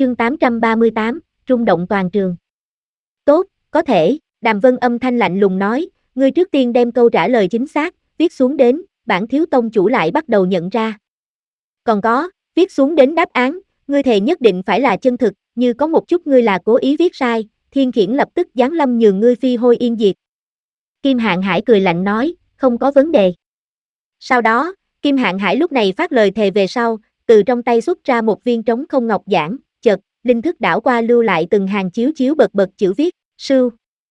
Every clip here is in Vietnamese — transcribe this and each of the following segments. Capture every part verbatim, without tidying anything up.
Chương tám trăm ba mươi tám, rung động toàn trường. Tốt, có thể, Đàm Vân âm thanh lạnh lùng nói, ngươi trước tiên đem câu trả lời chính xác, viết xuống đến, bản thiếu tông chủ lại bắt đầu nhận ra. Còn có, viết xuống đến đáp án, ngươi thề nhất định phải là chân thực, như có một chút ngươi là cố ý viết sai, Thiên Khiển lập tức giáng lâm nhường ngươi phi hôi yên diệt. Kim Hạn Hải cười lạnh nói, không có vấn đề. Sau đó, Kim Hạn Hải lúc này phát lời thề về sau, từ trong tay xuất ra một viên trống không ngọc giản, chợt, linh thức đảo qua lưu lại từng hàng chiếu chiếu bật bật chữ viết, sưu.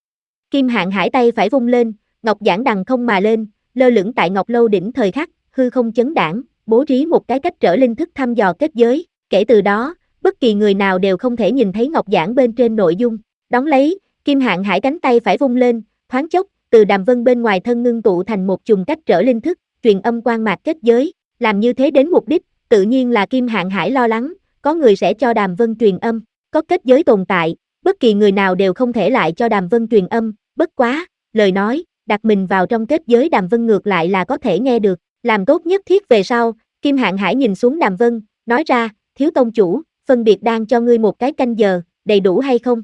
Kim Hạn Hải tay phải vung lên, ngọc giản đằng không mà lên, lơ lửng tại ngọc lâu đỉnh thời khắc, hư không chấn đãng, bố trí một cái cách trở linh thức thăm dò kết giới, kể từ đó, bất kỳ người nào đều không thể nhìn thấy ngọc giản bên trên nội dung. Đón lấy, Kim Hạn Hải cánh tay phải vung lên, thoáng chốc, từ Đàm Vân bên ngoài thân ngưng tụ thành một chùm cách trở linh thức, truyền âm quang mạc kết giới, làm như thế đến mục đích, tự nhiên là Kim Hạn Hải lo lắng, có người sẽ cho Đàm Vân truyền âm, có kết giới tồn tại, bất kỳ người nào đều không thể lại cho Đàm Vân truyền âm, bất quá, lời nói, đặt mình vào trong kết giới Đàm Vân ngược lại là có thể nghe được, làm tốt nhất thiết về sau, Kim Hạn Hải nhìn xuống Đàm Vân, nói ra, thiếu tông chủ, phân biệt đang cho ngươi một cái canh giờ, đầy đủ hay không?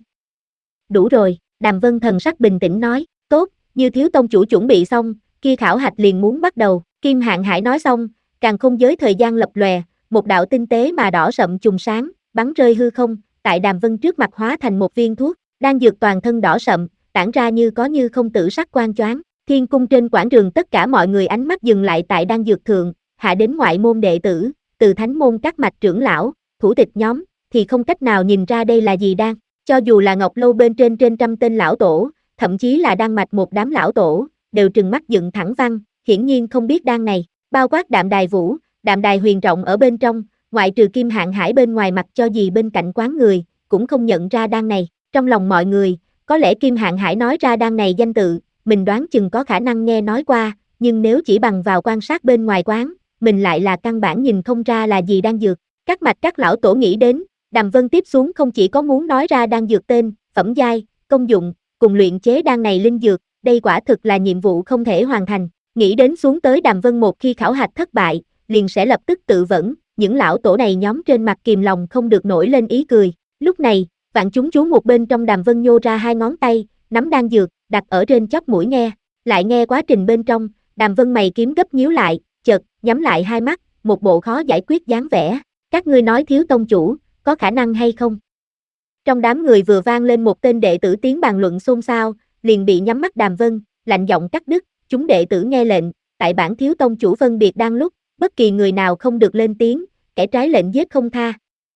Đủ rồi, Đàm Vân thần sắc bình tĩnh nói, tốt, như thiếu tông chủ chuẩn bị xong, kia khảo hạch liền muốn bắt đầu, Kim Hạn Hải nói xong, càng không giới thời gian lập lòe, một đạo tinh tế mà đỏ sậm chùm sáng, bắn rơi hư không, tại Đàm Vân trước mặt hóa thành một viên thuốc, đang dược toàn thân đỏ sậm, tản ra như có như không tử sắc quang choáng. Thiên cung trên quảng trường tất cả mọi người ánh mắt dừng lại tại đan dược thượng, hạ đến ngoại môn đệ tử, từ thánh môn các mạch trưởng lão, thủ tịch nhóm, thì không cách nào nhìn ra đây là gì đan, cho dù là ngọc lâu bên trên trên trăm tên lão tổ, thậm chí là đan mạch một đám lão tổ, đều trừng mắt dựng thẳng văn, hiển nhiên không biết đan này, bao quát Đạm Đài Vũ, Đạm Đài Huyền Trọng ở bên trong, ngoại trừ Kim Hạn Hải bên ngoài mặt cho gì bên cạnh quán người, cũng không nhận ra đan này, trong lòng mọi người, có lẽ Kim Hạn Hải nói ra đan này danh tự, mình đoán chừng có khả năng nghe nói qua, nhưng nếu chỉ bằng vào quan sát bên ngoài quán, mình lại là căn bản nhìn không ra là gì đan dược, các mạch các lão tổ nghĩ đến, Đàm Vân tiếp xuống không chỉ có muốn nói ra đan dược tên, phẩm giai, công dụng, cùng luyện chế đan này linh dược, đây quả thực là nhiệm vụ không thể hoàn thành, nghĩ đến xuống tới Đàm Vân một khi khảo hạch thất bại, liền sẽ lập tức tự vẫn, những lão tổ này nhóm trên mặt kìm lòng không được nổi lên ý cười, lúc này, vạn chúng chú một bên trong Đàm Vân nhô ra hai ngón tay, nắm đan dược, đặt ở trên chóp mũi nghe, lại nghe quá trình bên trong, Đàm Vân mày kiếm gấp nhíu lại, chợt, nhắm lại hai mắt, một bộ khó giải quyết dáng vẻ, các ngươi nói thiếu tông chủ, có khả năng hay không? Trong đám người vừa vang lên một tên đệ tử tiếng bàn luận xôn xao, liền bị nhắm mắt Đàm Vân, lạnh giọng cắt đứt, chúng đệ tử nghe lệnh, tại bản thiếu tông chủ phân biệt đang lúc, bất kỳ người nào không được lên tiếng, kẻ trái lệnh giết không tha.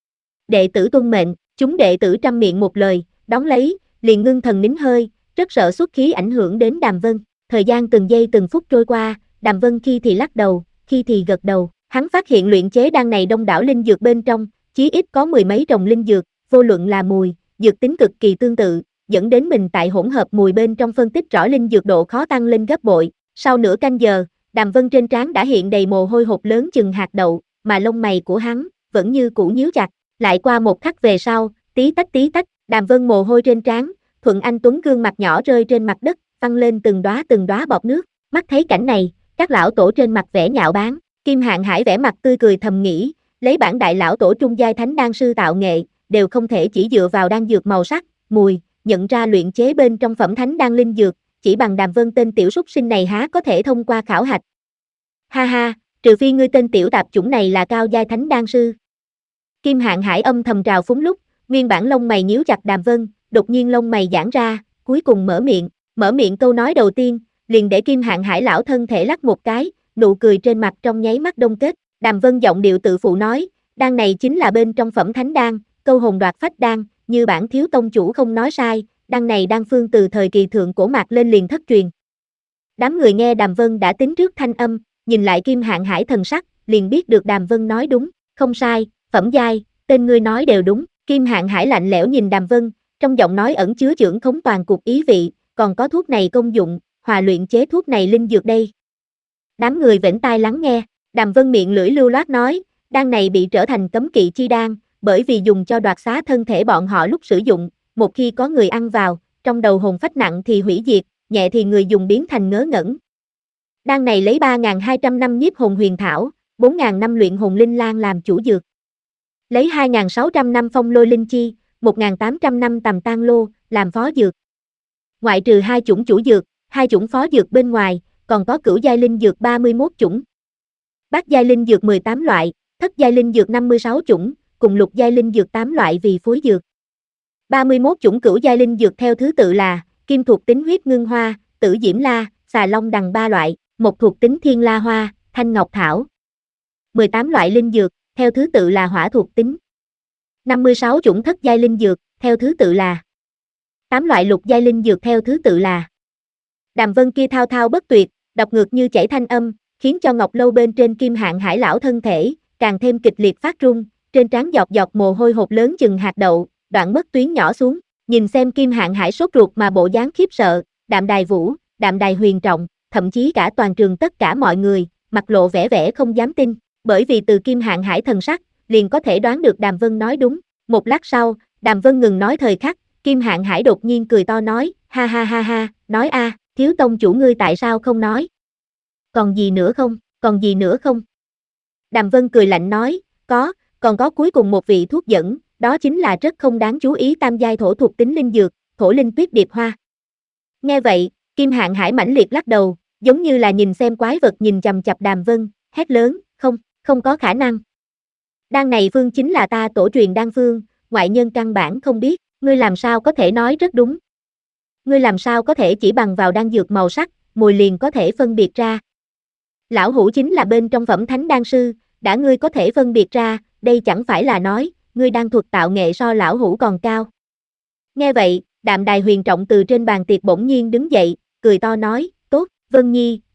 Đệ tử tuân mệnh, chúng đệ tử trăm miệng một lời, đón lấy, liền ngưng thần nín hơi, rất sợ xuất khí ảnh hưởng đến Đàm Vân, thời gian từng giây từng phút trôi qua, Đàm Vân khi thì lắc đầu, khi thì gật đầu, hắn phát hiện luyện chế đan này đông đảo linh dược bên trong, chí ít có mười mấy trồng linh dược, vô luận là mùi, dược tính cực kỳ tương tự, dẫn đến mình tại hỗn hợp mùi bên trong phân tích rõ linh dược độ khó tăng lên gấp bội. Sau nửa canh giờ, Đàm Vân trên trán đã hiện đầy mồ hôi hột lớn chừng hạt đậu, mà lông mày của hắn vẫn như cũ nhíu chặt. Lại qua một khắc về sau, tí tách tí tách, Đàm Vân mồ hôi trên trán, Thuận Anh Tuấn gương mặt nhỏ rơi trên mặt đất, văng lên từng đóa từng đóa bọt nước. Mắt thấy cảnh này, các lão tổ trên mặt vẻ nhạo báng, Kim Hạn Hải vẻ mặt tươi cười thầm nghĩ, lấy bản đại lão tổ trung giai thánh đan sư tạo nghệ, đều không thể chỉ dựa vào đan dược màu sắc, mùi, nhận ra luyện chế bên trong phẩm thánh đan linh dược, chỉ bằng Đàm Vân tên tiểu súc sinh này há có thể thông qua khảo hạch. Ha ha, trừ phi ngươi tên tiểu tạp chủng này là cao giai thánh đan sư. Kim Hạn Hải âm thầm trào phúng lúc, nguyên bản lông mày nhíu chặt Đàm Vân, đột nhiên lông mày giãn ra, cuối cùng mở miệng, mở miệng câu nói đầu tiên, liền để Kim Hạn Hải lão thân thể lắc một cái, nụ cười trên mặt trong nháy mắt đông kết, Đàm Vân giọng điệu tự phụ nói, đan này chính là bên trong phẩm thánh đan, câu hồn đoạt phách đan, như bản thiếu tông chủ không nói sai, đan này đan phương từ thời kỳ thượng cổ mạc lên liền thất truyền. Đám người nghe Đàm Vân đã tính trước thanh âm, nhìn lại Kim Hạn Hải thần sắc, liền biết được Đàm Vân nói đúng, không sai, phẩm giai, tên ngươi nói đều đúng. Kim Hạn Hải lạnh lẽo nhìn Đàm Vân, trong giọng nói ẩn chứa chưởng khống toàn cục ý vị, còn có thuốc này công dụng, hòa luyện chế thuốc này linh dược đây. Đám người vểnh tai lắng nghe, Đàm Vân miệng lưỡi lưu loát nói, đan này bị trở thành cấm kỵ chi đan, bởi vì dùng cho đoạt xá thân thể bọn họ lúc sử dụng, một khi có người ăn vào, trong đầu hồn phách nặng thì hủy diệt, nhẹ thì người dùng biến thành ngớ ngẩn. Đan này lấy ba nghìn hai trăm năm nhiếp hồn huyền thảo, bốn nghìn năm luyện hồn linh lan làm chủ dược. Lấy hai nghìn sáu trăm năm phong lôi linh chi, một nghìn tám trăm năm tầm tan lô, làm phó dược. Ngoại trừ hai chủng chủ dược, hai chủng phó dược bên ngoài, còn có cửu giai linh dược ba mươi mốt chủng. Bát giai linh dược mười tám loại, thất giai linh dược năm mươi sáu chủng, cùng lục giai linh dược tám loại vì phối dược. ba mươi mốt chủng cửu giai linh dược theo thứ tự là kim thuộc tính huyết ngưng hoa, tử diễm la, xà long đằng ba loại, mộc thuộc tính thiên la hoa, thanh ngọc thảo. mười tám loại linh dược, theo thứ tự là hỏa thuộc tính. năm mươi sáu chủng thất giai linh dược, theo thứ tự là tám loại lục giai linh dược theo thứ tự là. Đàm Vân kia thao thao bất tuyệt, đọc ngược như chảy thanh âm, khiến cho ngọc lâu bên trên Kim Hạn Hải lão thân thể càng thêm kịch liệt phát run, trên trán giọt giọt mồ hôi hột lớn chừng hạt đậu, đoạn mất tuyến nhỏ xuống, nhìn xem Kim Hạn Hải sốt ruột mà bộ dáng khiếp sợ, Đạm Đài Vũ, Đạm Đài Huyền Trọng, thậm chí cả toàn trường tất cả mọi người, mặt lộ vẻ vẻ không dám tin, bởi vì từ Kim Hạn Hải thần sắc, liền có thể đoán được Đàm Vân nói đúng. Một lát sau, Đàm Vân ngừng nói thời khắc, Kim Hạn Hải đột nhiên cười to nói, ha ha ha ha, nói a, thiếu tông chủ ngươi tại sao không nói? Còn gì nữa không, còn gì nữa không? Đàm Vân cười lạnh nói, có, còn có cuối cùng một vị thuốc dẫn, đó chính là rất không đáng chú ý tam giai thổ thuộc tính linh dược, thổ linh tuyết điệp hoa. Nghe vậy, Kim Hạn Hải mãnh liệt lắc đầu, giống như là nhìn xem quái vật nhìn chằm chằm Đàm Vân, hét lớn, không, không có khả năng. Đan này phương chính là ta tổ truyền đan phương, ngoại nhân căn bản không biết, ngươi làm sao có thể nói rất đúng. Ngươi làm sao có thể chỉ bằng vào đan dược màu sắc, mùi liền có thể phân biệt ra. Lão hủ chính là bên trong phẩm thánh đan sư, đã ngươi có thể phân biệt ra, đây chẳng phải là nói, ngươi đan thuật tạo nghệ so lão hủ còn cao. Nghe vậy, Đạm Đài Huyền Trọng từ trên bàn tiệc bỗng nhiên đứng dậy, cười to nói, tốt, Vân Nhi,